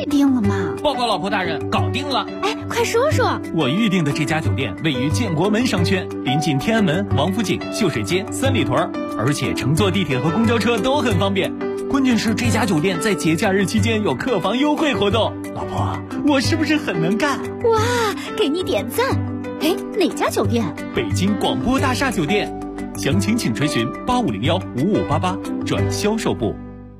定了吗？ 报告老婆大人，搞定了。 哎，快说说。 我预定的这家酒店位于建国门商圈，临近天安门、王府井、秀水街、三里屯，而且乘坐地铁和公交车都很方便。关键是这家酒店在节假日期间有客房优惠活动。老婆，我是不是很能干？ 哇，给你点赞。哎，哪家酒店？ 北京广播大厦酒店。详情请垂询8501-5588转销售部。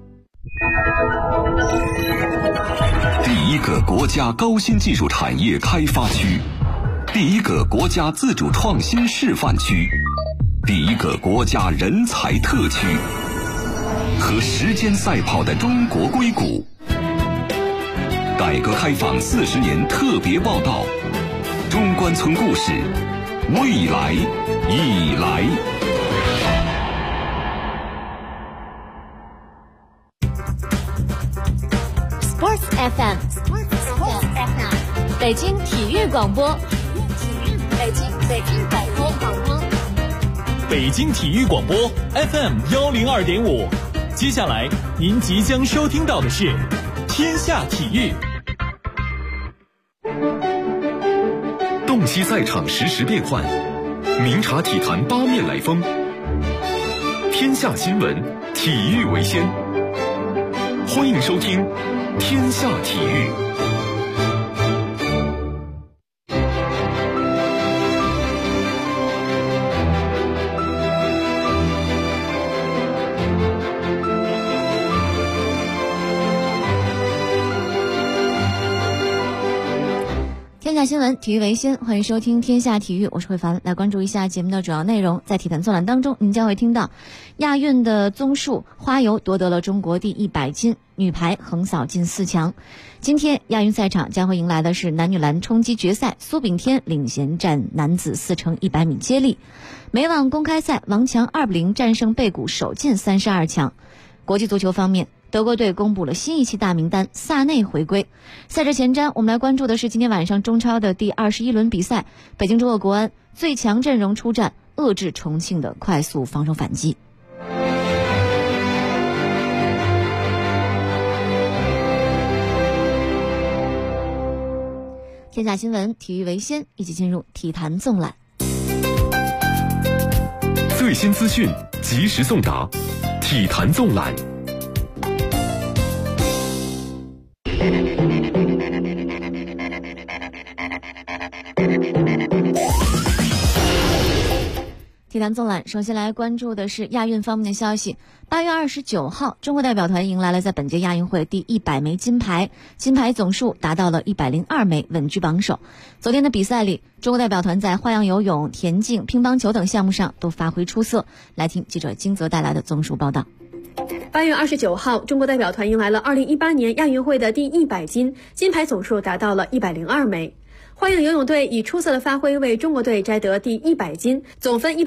第一个国家高新技术产业开发区，第一个国家自主创新示范区，第一个国家人才特区，和时间赛跑的中国硅谷。改革开放40年特别报道，中关村故事，未来已来。 Sports FM， 北京体育广播，北京体育广播 FM 102.5。接下来您即将收听到的是天下体育。 洞悉赛场实时变幻，明察体坛八面来风。天下新闻，体育为先。欢迎收听天下体育。 天下新闻，体育为先，欢迎收听天下体育，我是慧凡。来关注一下节目的主要内容。在体坛纵览当中，您将会听到亚运的综述花游夺得了中国第100金，女排横扫进4强。今天亚运赛场将会迎来的是男女篮冲击决赛，苏炳添领衔战男子4×100米接力。美网公开赛，王强2-0战胜贝谷，首进32强。国际足球方面，德国队公布了新一期大名单，萨内回归。赛事前瞻，我们来关注的是今天晚上中超的第21轮比赛，北京中俄国安最强阵容出战，遏制重庆的快速防守反击。天下新闻，体育为先，一起进入体坛纵览。 最新资讯，及时送达，体坛纵览。 体坛纵览，首先来关注的是亚运方面的消息。8月29号，中国代表团迎来了在本届亚运会第100枚金牌，金牌总数达到了102枚，稳居榜首。昨天的比赛里，中国代表团在花样游泳、田径、乒乓球等项目上都发挥出色。来听记者金泽带来的综述报道。 8月29号，中国代表团迎来了2018年亚运会的第100金，金牌总数达到了102枚。花样游泳队以出色的发挥为中国队摘得第100金，总分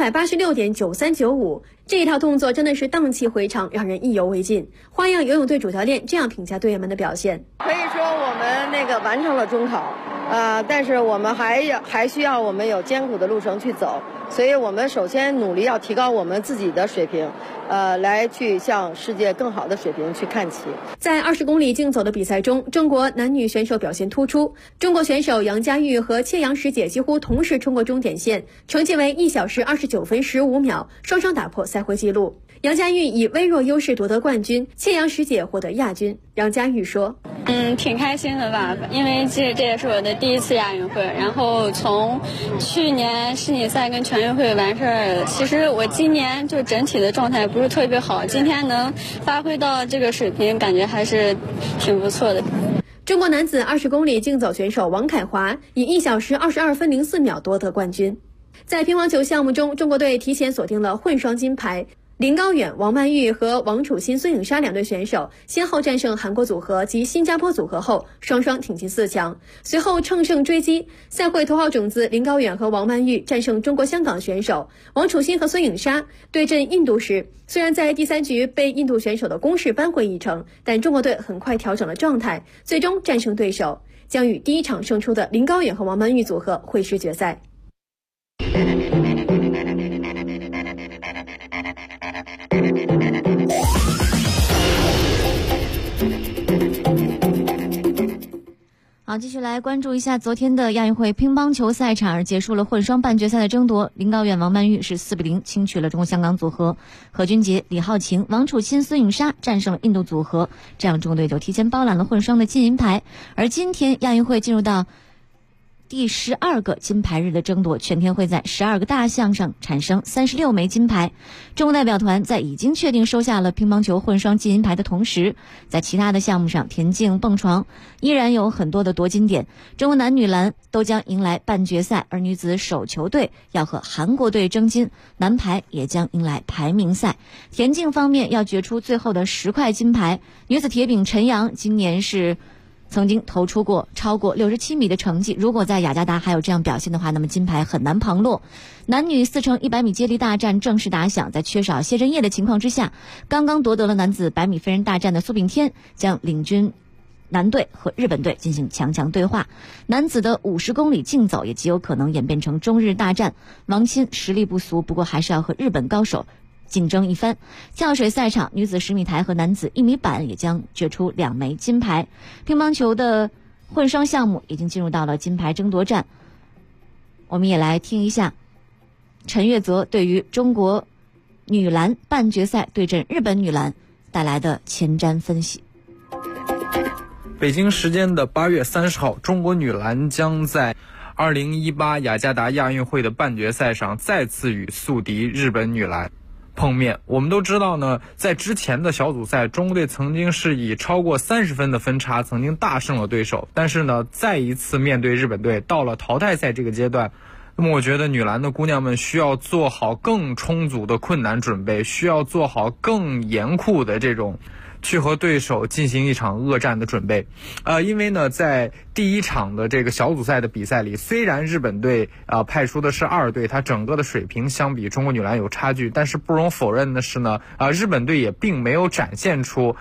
186.9395。这一套动作真的是荡气回肠，让人意犹未尽。花样游泳队主教练这样评价队员们的表现： 可以说我们完成了中考，但是我们还需要我们有艰苦的路程去走，所以我们首先努力要提高我们自己的水平，来去向世界更好的水平去看齐。 在20公里竞走的比赛中，中国男女选手表现突出，中国选手杨佳玉和切阳什姐几乎同时冲过终点线，成绩为1小时29分15秒，双双打破赛会纪录。杨佳玉以微弱优势夺得冠军，切阳什姐获得亚军。杨佳玉说： 挺开心的吧，因为这也是我的第一次亚运会，然后从去年世锦赛跟全运会完事儿，其实我今年就整体的状态不是特别好，今天能发挥到这个水平，感觉还是挺不错的。 中国男子20公里竞走选手王凯华以1小时22分04秒夺得冠军。在乒乓球项目中，中国队提前锁定了混双金牌。林高远、王曼玉和王楚钦、孙颖莎两队选手先后战胜韩国组合及新加坡组合后，双双挺进4强。随后乘胜追击，赛会头号种子林高远和王曼玉战胜中国香港选手王楚钦和孙颖莎。对阵印度时，虽然在第3局被印度选手的攻势扳回一城，但中国队很快调整了状态，最终战胜对手，将与第一场胜出的林高远和王曼玉组合会师决赛。 好，继续来关注一下昨天的亚运会乒乓球赛场，结束了混双半决赛的争夺。林高远、王曼玉是4比0轻取了中国香港组合，何君杰、李浩晴、王楚钦、孙颖莎战胜了印度组合，这样中国队就提前包揽了混双的金银牌。而今天亚运会进入到第12个金牌日的争夺，全天会在12个大项上产生36枚金牌。中国代表团在已经确定收下了乒乓球混双金银牌的同时，在其他的项目上，田径、蹦床依然有很多的夺金点。中国男女篮都将迎来半决赛，而女子手球队要和韩国队争金，男排也将迎来排名赛。田径方面要决出最后的10块金牌，女子铁饼陈阳今年是曾经投出过超过67米的成绩，如果在雅加达还有这样表现的话，那么金牌很难旁落。男女4乘100米接力大战正式打响，在缺少谢震业的情况之下，刚刚夺得了男子100米飞人大战的苏炳添将领军男队和日本队进行强对话。男子的50公里竞走也极有可能演变成中日大战，王钦实力不俗，不过还是要和日本高手竞争一番。跳水赛场，女子10米台和男子1米板也将决出2枚金牌。乒乓球的混双项目已经进入到了金牌争夺战，我们也来听一下陈月泽对于中国女篮半决赛对阵日本女篮带来的前瞻分析。 北京时间的8月30号，中国女篮将在2018雅加达亚运会的半决赛上再次与宿敌日本女篮碰面。我们都知道呢，在之前的小组赛，中国队曾经是以超过30分的分差曾经大胜了对手，但是呢，再一次面对日本队，到了淘汰赛这个阶段，那么我觉得女篮的姑娘们需要做好更充足的困难准备，需要做好更严酷的这种去和对手进行一场恶战的准备。因为呢，在第一场的这个小组赛的比赛里，虽然日本队派出的是2队，它整个的水平相比中国女篮有差距，但是不容否认的是呢，日本队也并没有展现出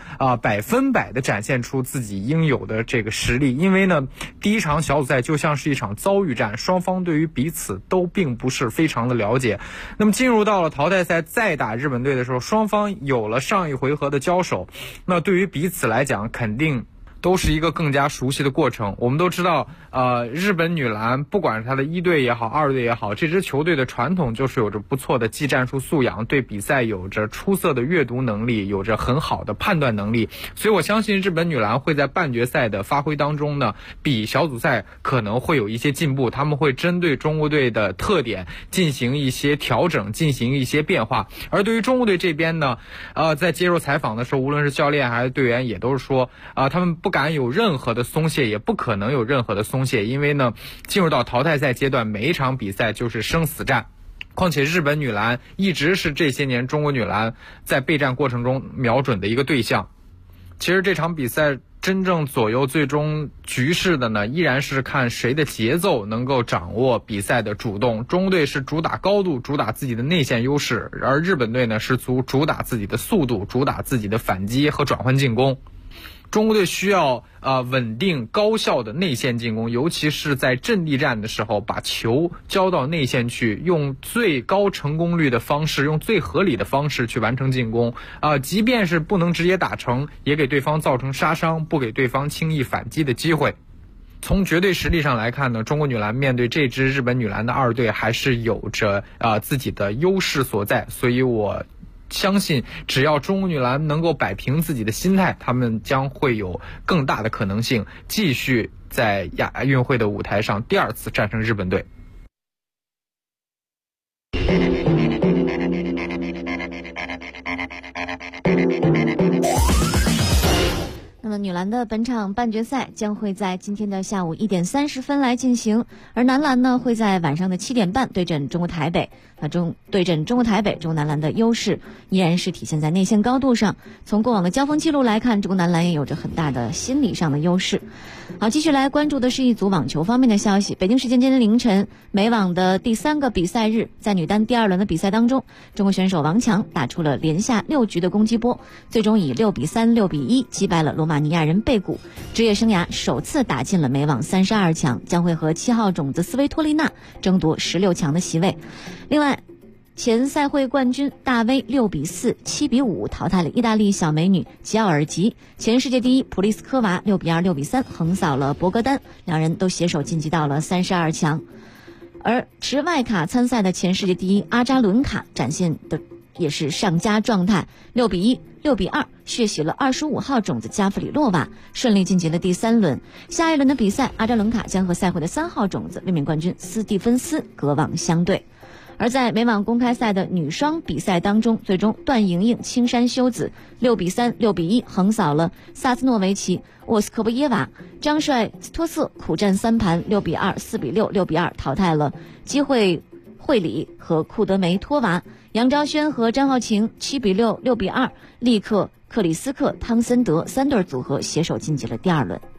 100%的展现出自己应有的这个实力。因为呢，第一场小组赛就像是一场遭遇战，双方对于彼此都并不是非常的了解。那么进入到了淘汰赛再打日本队的时候，双方有了上一回合的交手，那对于彼此来讲肯定都是一个更加熟悉的过程。我们都知道日本女篮不管是她的1队也好2队也好，这支球队的传统就是有着不错的技战术素养，对比赛有着出色的阅读能力，有着很好的判断能力。所以我相信日本女篮会在半决赛的发挥当中呢，比小组赛可能会有一些进步，他们会针对中国队的特点进行一些调整，进行一些变化。而对于中国队这边呢，在接受采访的时候，无论是教练还是队员也都是说他们不敢有任何的松懈，也不可能有任何的松懈，因为呢，进入到淘汰赛阶段，每一场比赛就是生死战。况且日本女篮一直是这些年中国女篮在备战过程中瞄准的一个对象。其实这场比赛真正左右最终局势的呢，依然是看谁的节奏能够掌握比赛的主动。中国队是主打高度，主打自己的内线优势，而日本队呢是主打自己的速度，主打自己的反击和转换进攻。中国队需要稳定高效的内线进攻，尤其是在阵地战的时候，把球交到内线去，用最高成功率的方式，用最合理的方式去完成进攻。即便是不能直接打成，也给对方造成杀伤，不给对方轻易反击的机会。从绝对实力上来看呢，中国女篮面对这支日本女篮的2队还是有着自己的优势所在，所以我相信只要中国女篮能够摆平自己的心态，他们将会有更大的可能性继续在亚运会的舞台上第2次战胜日本队。 那么女篮的本场半决赛将会在今天的下午1点30分来进行，而男篮呢会在晚上的7点半对阵中国台北。对阵中国台北，中国男篮的优势依然是体现在内线高度上。从过往的交锋记录来看，中国男篮也有着很大的心理上的优势。好，继续来关注的是一组网球方面的消息。北京时间今天凌晨，美网的第3个比赛日，在女单第2轮的比赛当中，中国选手王强打出了连下6局的攻击波，最终以6比3、6比1击败了罗马尼亚人贝古，职业生涯首次打进了美网32强，将会和7号种子斯维托利娜争夺16强的席位。另外， 前赛会冠军大威6-4、7-5淘汰了意大利小美女吉奥尔吉，前世界第一普利斯科娃6-2、6-3横扫了博格丹，两人都携手晋级到了32强。而持外卡参赛的前世界第一阿扎伦卡展现的也是上佳状态，6-1、6-2血洗了25号种子加弗里洛娃，顺利晋级了第3轮。下一轮的比赛，阿扎伦卡将和赛会的3号种子卫冕冠军斯蒂芬斯隔网相对。而在美网公开赛的女双比赛当中，最终段莹莹青山修子6-3、6-1横扫了萨斯诺维奇沃斯科波耶娃，张帅斯托瑟苦战3盘6-2、4-6、6-2淘汰了机会惠里和库德梅托娃，杨昭轩和张浩晴7-6、6-2力克克里斯克汤森德3对组合携手晋级了第2轮。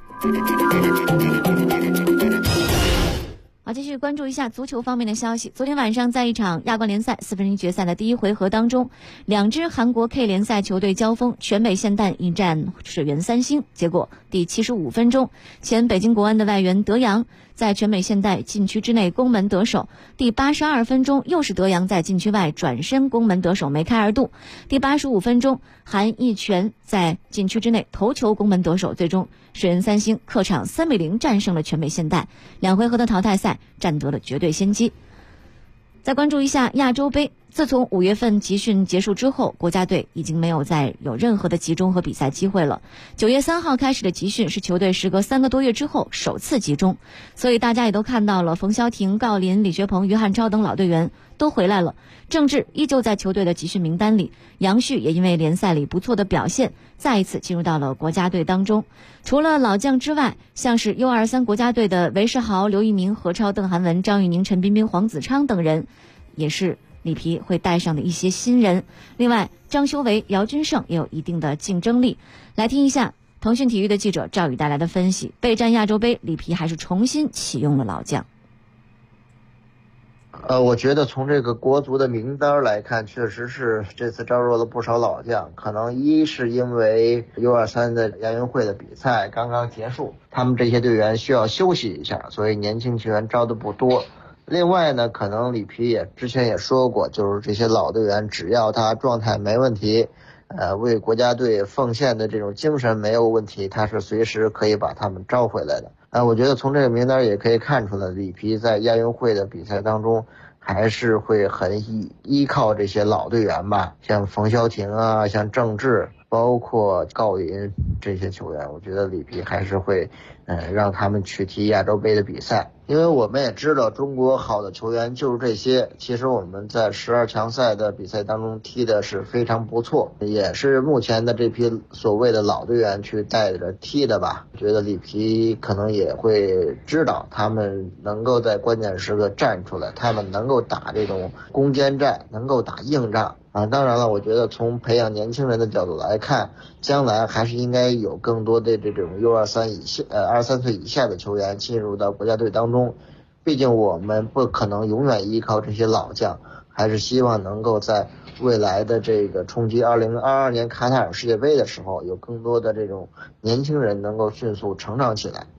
好，继续关注一下足球方面的消息。昨天晚上，在一场亚冠联赛4分之一决赛的第一回合当中，两支韩国 K 联赛球队交锋，全北现代迎战水原三星。结果第75分钟，前北京国安的外援德阳在全北现代禁区之内攻门得手，第82分钟又是德阳在禁区外转身攻门得手，梅开二度。第85分钟，韩义全在禁区之内头球攻门得手，最终水原三星客场3-0战胜了全北现代，两回合的淘汰赛占得了绝对先机。再关注一下亚洲杯，自从5月份集训结束之后，国家队已经没有再有任何的集中和比赛机会了。9月3号开始的集训是球队时隔3个多月之后首次集中，所以大家也都看到了冯潇霆、郜林、李学鹏、于汉超等老队员都回来了，郑智依旧在球队的集训名单里，杨旭也因为联赛里不错的表现再一次进入到了国家队当中。除了老将之外，像是 U23 国家队的韦世豪、刘一鸣、何超、邓涵文、张玉宁、陈彬彬、黄子昌等人也是里皮会带上的一些新人。另外张修为、姚军胜也有一定的竞争力。来听一下腾讯体育的记者赵宇带来的分析，备战亚洲杯，里皮还是重新启用了老将。 我觉得从这个国足的名单来看，确实是这次招入了不少老将。可能一是因为 U23 的亚运会的比赛刚刚结束，他们这些队员需要休息一下，所以年轻球员招的不多。另外呢，可能里皮之前也说过，就是这些老队员只要他状态没问题，为国家队奉献的这种精神没有问题，他是随时可以把他们招回来的。我觉得从这个名单也可以看出来，里皮在亚运会的比赛当中还是会很依靠这些老队员吧，像冯潇霆啊，像郑智，包括郜林这些球员，我觉得里皮还是会让他们去踢亚洲杯的比赛。因为我们也知道中国好的球员就是这些，其实我们在12强赛的比赛当中踢的是非常不错，也是目前的这批所谓的老队员去带着踢的吧。我觉得里皮可能也会知道他们能够在关键时刻站出来，他们能够打这种攻坚战，能够打硬仗当然了，我觉得从培养年轻人的角度来看，将来还是应该有更多的这种 U23 以下23岁以下的球员进入到国家队当中。毕竟我们不可能永远依靠这些老将，还是希望能够在未来的这个冲击2022年卡塔尔世界杯的时候，有更多的这种年轻人能够迅速成长起来。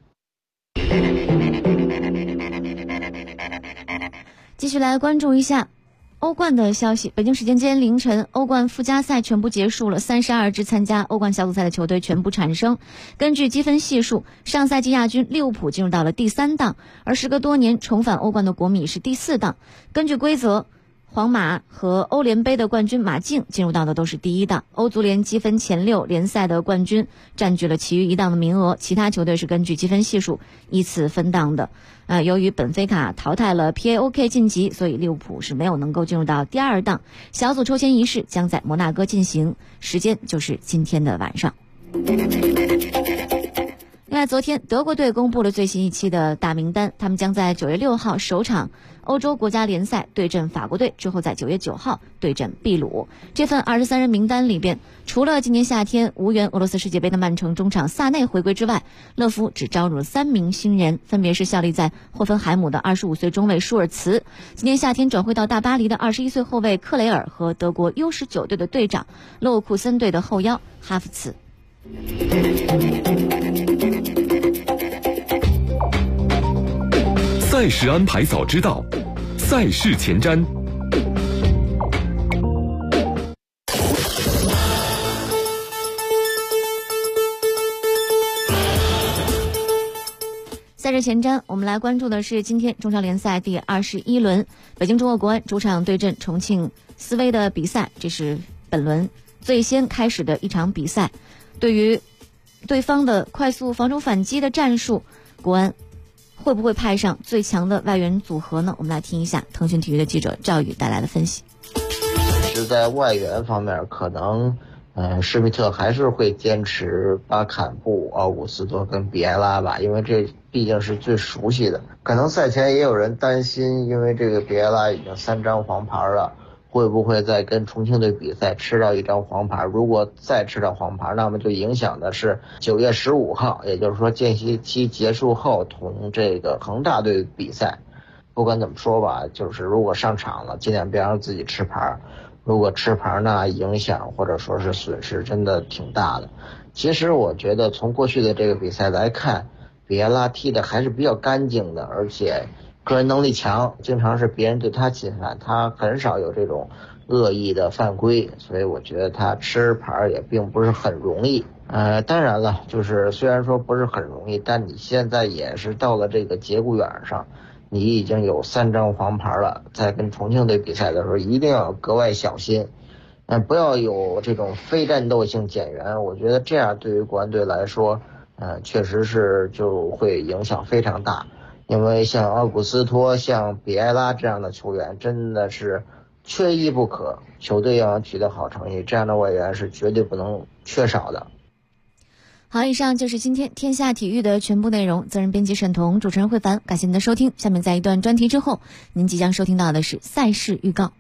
继续来关注一下欧冠的消息。北京时间今天凌晨，欧冠附加赛全部结束了，32支参加欧冠小组赛的球队全部产生。根据积分系数，上赛季亚军利物浦进入到了第3档，而时隔多年重返欧冠的国米是第4档。根据规则，皇马和欧联杯的冠军马竞进入到的都是第1档。欧足联积分前6联赛的冠军占据了其余1档的名额，其他球队是根据积分系数依次分档的。由于本菲卡淘汰了 PAOK 晋级，所以利物浦是没有能够进入到第2档。小组抽签仪式将在摩纳哥进行，时间就是今天的晚上。另外，昨天德国队公布了最新一期的大名单，他们将在9月6号首场欧洲国家联赛对阵法国队，之后在9月9号对阵秘鲁。这份23人名单里边，除了今年夏天无缘俄罗斯世界杯的曼城中场萨内回归之外，勒夫只招入了3名新人，分别是效力在霍芬海姆的25岁中卫舒尔茨，今年夏天转会到大巴黎的21岁后卫克雷尔和德国 U19 队的队长勒沃库森队的后腰哈弗茨。 赛事安排早知道，赛事前瞻赛事前瞻，我们来关注的是今天中超联赛第21轮，北京中赫国安主场对阵重庆斯威的比赛，这是本轮最先开始的一场比赛。对于对方的快速防守反击的战术，国安会不会派上最强的外援组合呢？我们来听一下腾讯体育的记者赵宇带来的分析。 是在外援方面，可能施密特还是会坚持巴坎布、奥古斯托跟比埃拉吧，因为这毕竟是最熟悉的。可能赛前也有人担心，因为这个比埃拉已经3张黄牌了，会不会在跟重庆队比赛吃到1张黄牌？如果再吃到黄牌，那么就影响的是9月15号，也就是说间歇期结束后同这个恒大队比赛。不管怎么说吧，就是如果上场了，尽量别让自己吃牌。如果吃牌呢，影响或者说是损失真的挺大的。其实我觉得从过去的这个比赛来看，比埃拉踢的还是比较干净的，而且个人能力强，经常是别人对他侵犯，他很少有这种恶意的犯规，所以我觉得他吃牌也并不是很容易。当然了，就是虽然说不是很容易，但你现在也是到了这个节骨眼上，你已经有3张黄牌了，在跟重庆队比赛的时候一定要格外小心，不要有这种非战斗性减员，我觉得这样对于国安队来说，确实是就会影响非常大，因为像奥古斯托、像比埃拉这样的球员真的是缺一不可，球队要取得好成绩，这样的外援是绝对不能缺少的。 好，以上就是今天天下体育的全部内容。责任编辑沈彤，主持人慧凡，感谢您的收听。下面在一段专题之后，您即将收听到的是赛事预告。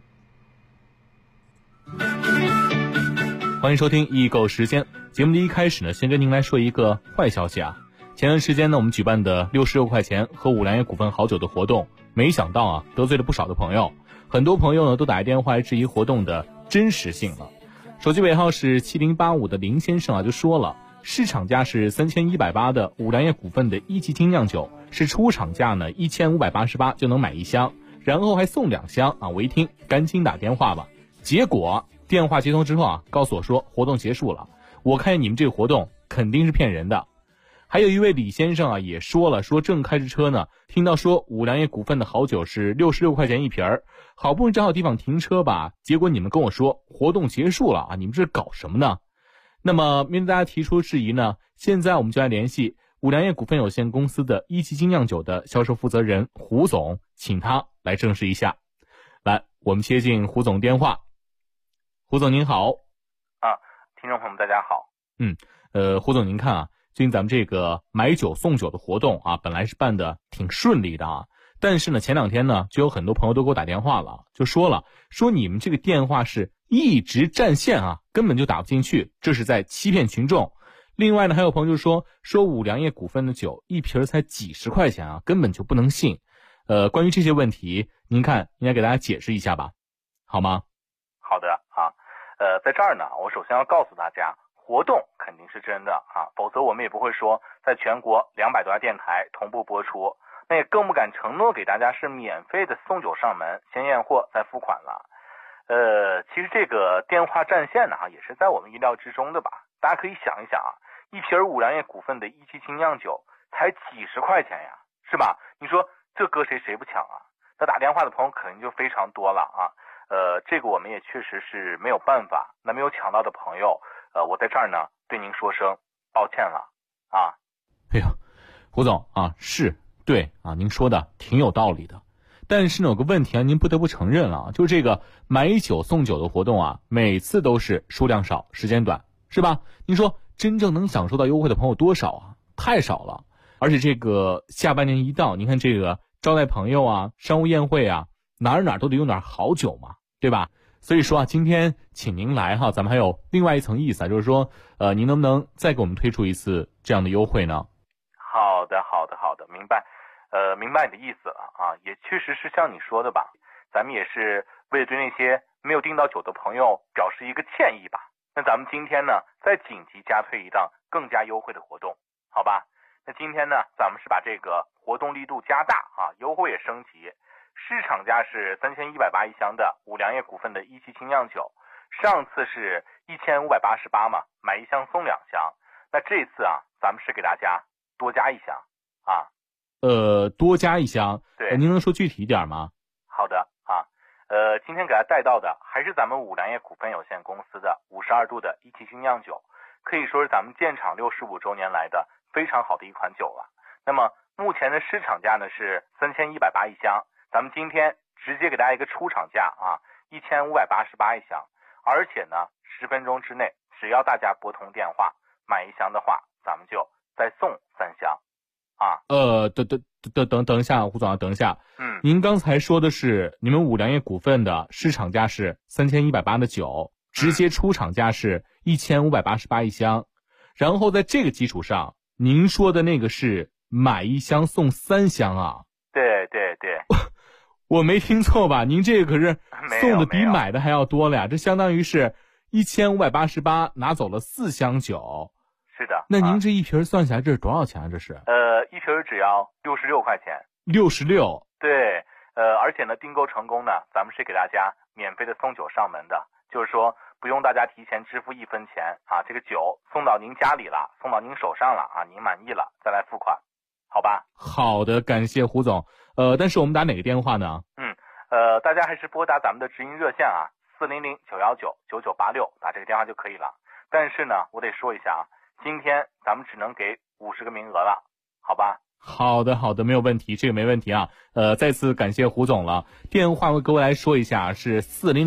欢迎收听易购时间。节目的一开始呢，先跟您来说一个坏消息啊。前段时间呢，我们举办的66块钱喝五粮液股份好酒的活动，没想到啊，得罪了不少的朋友。很多朋友呢，都打电话来质疑活动的真实性了。手机尾号是7085的林先生啊，就说了。市场价是3180的五粮液股份的1级精酿酒，是出厂价呢1588就能买1箱，然后还送2箱啊！我一听赶紧打电话吧，结果电话接通之后啊，告诉我说活动结束了。我看你们这个活动肯定是骗人的。还有一位李先生啊也说了，说正开着车呢，听到说五粮液股份的好酒是66块钱一瓶儿，好不容易找好地方停车吧，结果你们跟我说活动结束了啊！你们这搞什么呢？那么面对大家提出质疑呢，现在我们就来联系五粮液股份有限公司的1级精酿酒的销售负责人胡总，请他来证实一下。来，我们接进胡总电话。胡总您好。 听众朋友们大家好。 胡总您看啊，最近咱们这个买酒送酒的活动啊，本来是办的挺顺利的啊，但是呢前2天呢，就有很多朋友都给我打电话了，就说你们这个电话是一直占线啊，根本就打不进去，这是在欺骗群众。另外呢，还有朋友就说五粮液股份的酒一瓶才几十块钱啊，根本就不能信。关于这些问题，您看应该给大家解释一下吧，好吗？ 好的啊，在这儿呢，我首先要告诉大家，活动肯定是真的啊，否则我们也不会说在全国200多家电台同步播出，那也更不敢承诺给大家是免费的送酒上门，先验货再付款了。其实这个电话占线呢，也是在我们意料之中的吧。大家可以想一想啊，一瓶五粮液股份的1级精酿酒才几十块钱呀，是吧？你说这搁谁不抢啊？那打电话的朋友肯定就非常多了啊。这个我们也确实是没有办法。那没有抢到的朋友，我在这儿呢对您说声抱歉了啊。 哎呀，胡总啊，是对啊，您说的挺有道理的。但是呢，有个问题啊，您不得不承认了，就是这个买酒送酒的活动啊，每次都是数量少，时间短，是吧？您说真正能享受到优惠的朋友多少啊？太少了。而且这个下半年一到，您看这个招待朋友啊、商务宴会啊，哪都得用点好酒嘛，对吧？所以说啊，今天请您来哈，咱们还有另外一层意思啊，就是说，您能不能再给我们推出一次这样的优惠呢？ 好的，明白。明白你的意思了啊，也确实是像你说的吧，咱们也是为了对那些没有订到酒的朋友表示一个歉意吧。那咱们今天呢，再紧急加推一档更加优惠的活动，好吧？那今天呢，咱们是把这个活动力度加大啊，优惠也升级。市场价是3180一箱的五粮液股份的1级精酿酒，上次是1588嘛，买1箱送2箱。那这次啊，咱们是给大家多加1箱啊。 多加一箱。 对， 您能说具体一点吗？ 好的啊，今天给大家带到的还是咱们五粮液股份有限公司的52度的一汽精酿酒，可以说是咱们建厂65周年来的非常好的一款酒了。那么目前的市场价呢是3180一箱，咱们今天直接给大家一个出厂价啊，1588一箱，而且呢10分钟之内，只要大家拨通电话买1箱的话，咱们就再送3箱啊。 等一下，胡总，等一下。您刚才说的是你们五粮液股份的市场价是3180的酒，直接出厂价是1588一箱，然后在这个基础上，您说的那个是买1箱送3箱啊？ 对对对， 我没听错吧？您这个可是送的比买的还要多了呀，这相当于是1588拿走了4箱酒。 是的。 那您这一瓶算下来这是多少钱啊？这是一瓶只要66块钱。 66。 对，而且呢订购成功呢，咱们是给大家免费的送酒上门的，就是说不用大家提前支付1分钱啊，这个酒送到您家里了，送到您手上了啊，您满意了再来付款，好吧？ 好的，感谢胡总。但是我们打哪个电话呢？ 大家还是拨打咱们的直营热线啊，400-919-9986，打这个电话就可以了。但是呢，我得说一下啊，今天咱们只能给50个名额了，好吧？ 好的，没有问题，这个没问题啊。再次感谢胡总了。电话为各位来说一下，是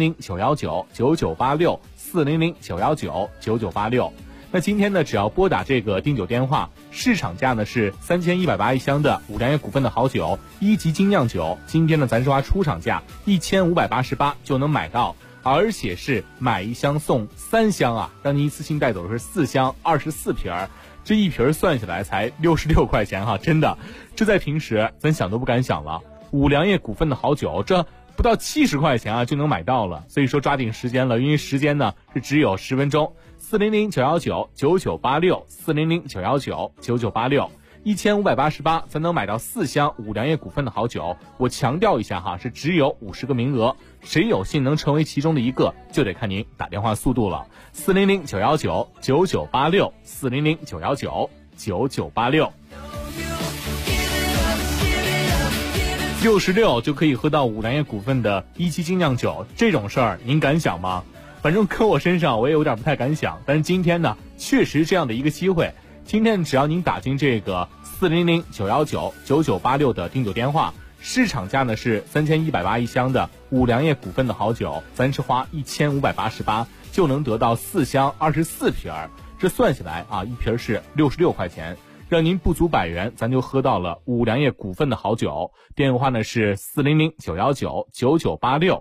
400-919-9986 400-919-9986。那今天呢，只要拨打这个订酒电话，市场价呢是3180一箱的五粮液股份的好酒1级精酿酒，今天呢咱说出厂价1588就能买到，而且是买1箱送3箱啊，让您一次性带走的是4箱24瓶，这一瓶算下来才66块钱哈，真的，这在平时咱想都不敢想了。五粮液股份的好酒，这不到70块钱啊就能买到了，所以说抓紧时间了，因为时间呢是只有10分钟。400-919-9986 400-919-9986 1588才能买到4箱五粮液股份的好酒。我强调一下哈，是只有50个名额，谁有幸能成为其中的一个，就得看您打电话速度了。400-919-9986 400-919-9986 66就可以喝到五粮液股份的1级精酿酒，这种事儿您敢想吗？反正搁我身上我也有点不太敢想，但是今天呢确实这样的一个机会，今天只要您打进这个400-919-9986的订酒电话，市场价呢是3180一箱的五粮液股份的好酒，咱是花1588就能得到4箱24瓶，这算下来啊，一瓶是66块钱，让您不足100元，咱就喝到了五粮液股份的好酒。电话呢是400-919-9986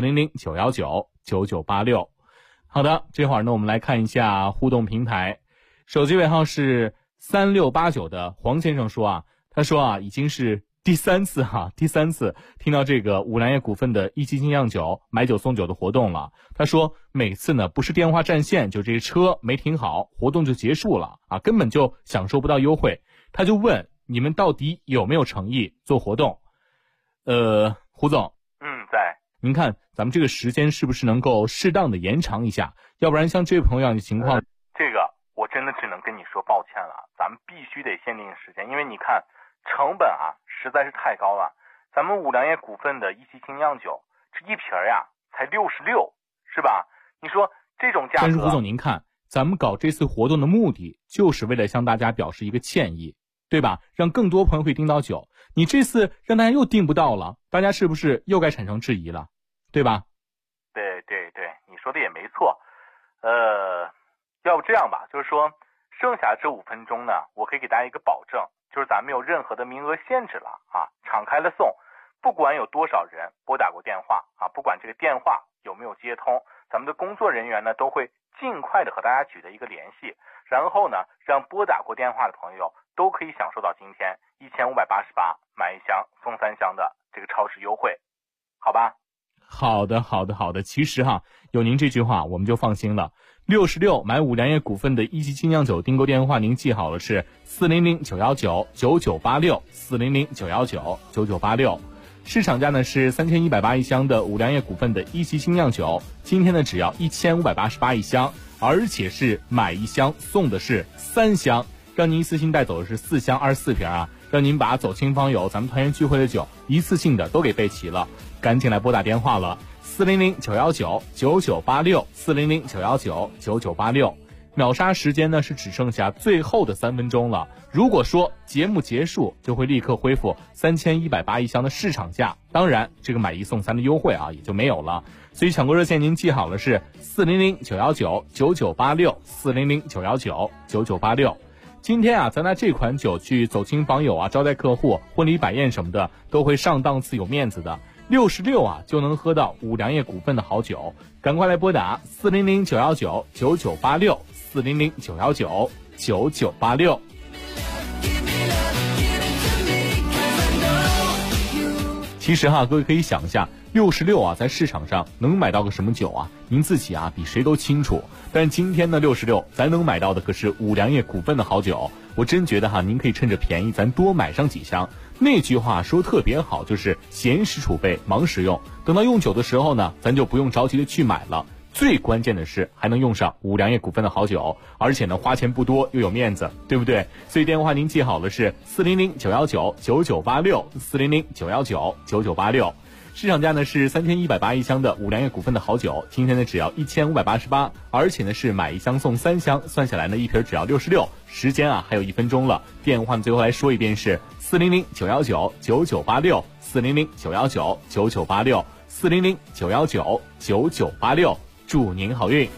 400-919-9986。好的，这会儿呢我们来看一下互动平台，手机尾号是3689的黄先生说啊，他说啊已经是第三次听到这个五粮液股份的1级精酿酒买酒送酒的活动了。他说每次呢不是电话占线，就这车没停好，活动就结束了啊，根本就享受不到优惠。他就问你们到底有没有诚意做活动？胡总， 在。 您看咱们这个时间是不是能够适当的延长一下？要不然像这位朋友样的情况， 这个我真的只能跟你说抱歉了，咱们必须得限定时间，因为你看成本啊实在是太高了。咱们五粮液股份的1级精酿酒，这一瓶呀才66，是吧？你说这种价格。 但是胡总您看，咱们搞这次活动的目的就是为了向大家表示一个歉意，对吧？让更多朋友会订到酒，你这次让大家又订不到了，大家是不是又该产生质疑了，对吧？ 对，你说的也没错。要不这样吧，就是说剩下这5分钟呢，我可以给大家一个保证，就是咱们没有任何的名额限制了啊，敞开了送，不管有多少人拨打过电话啊，不管这个电话有没有接通，咱们的工作人员呢都会尽快的和大家取得一个联系，然后呢让拨打过电话的朋友都可以享受到今天1588买1箱送3箱的这个超市优惠，好吧？ 好的，其实哈，有您这句话我们就放心了。66买五粮液股份的1级精酿酒订购电话您记好了，是400-919-9986 400-919-9986。市场价呢是3180一箱的五粮液股份的1级精酿酒，今天呢只要1588一箱，而且是买1箱送的是3箱，让您一次性带走的是4箱24瓶啊， 让您把走亲访友咱们团圆聚会的酒一次性的都给备齐了，赶紧来拨打电话了，400-919-9986，400-919-9986。秒杀时间呢是只剩下最后的3分钟了。如果说节目结束，就会立刻恢复3180一箱的市场价，当然这个买1送3的优惠也就没有了。所以抢购热线您记好了是400-919-9986，400-919-9986。今天咱拿这款酒去走亲访友招待客户、婚礼摆宴什么的，都会上档次有面子的。66就能喝到五粮液股份的好酒，赶快来拨打400-919-9986，400-919-9986。其实各位可以想一下，66在市场上能买到个什么酒您自己比谁都清楚。但今天的66咱能买到的可是五粮液股份的好酒，我真觉得您可以趁着便宜咱多买上几箱。那句话说特别好，就是闲时储备，忙时用。等到用酒的时候呢，咱就不用着急的去买了。最关键的是还能用上五粮液股份的好酒，而且呢花钱不多又有面子，对不对？所以电话您记好了是400-919-9986，400-919-9986。市场价呢是3180一箱的五粮液股份的好酒，今天呢只要1588，而且呢是买1箱送3箱，算下来呢一瓶只要66。时间还有1分钟了，电话最后来说一遍是400-919-9986，400-919-9986，400-919-9986。祝您好运。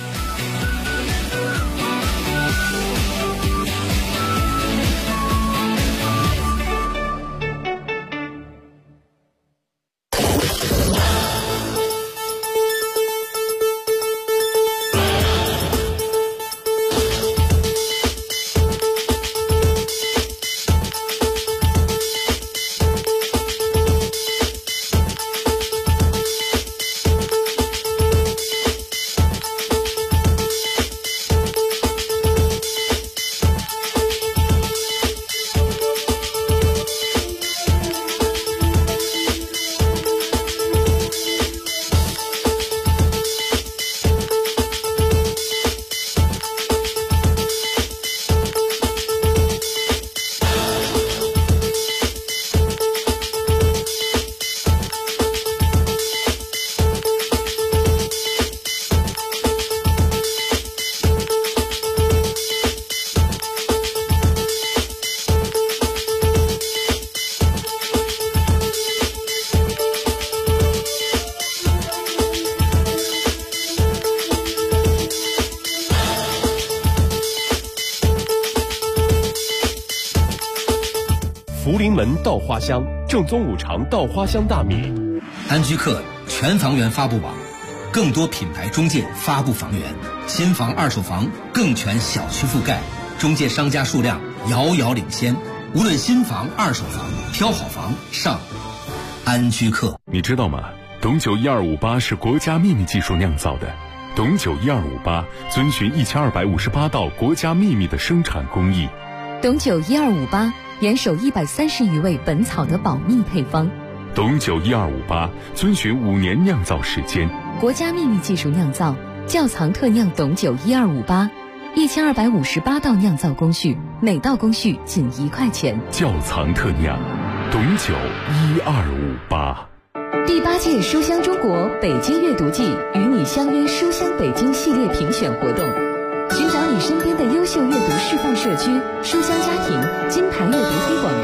福临门稻花香，正宗五常稻花香大米。 安居客全房源发布网，更多品牌中介发布房源，新房二手房更全小区覆盖，中介商家数量遥遥领先。无论新房二手房，挑好房上安居客。 你知道吗？董酒1258是国家秘密技术酿造的。董酒1258遵循1258道国家秘密的生产工艺。 董酒1258严守130余味本草的保密配方。 董酒1258遵循5年酿造时间， 国家秘密技术酿造，窖藏特酿董酒1258，1258道酿造工序，每道工序仅1块钱。 窖藏特酿，董酒1258。 第8届书香中国北京阅读季与你相约书香北京系列评选活动，寻找你身边的优秀阅读示范社区、书香家庭、金牌阅读推广人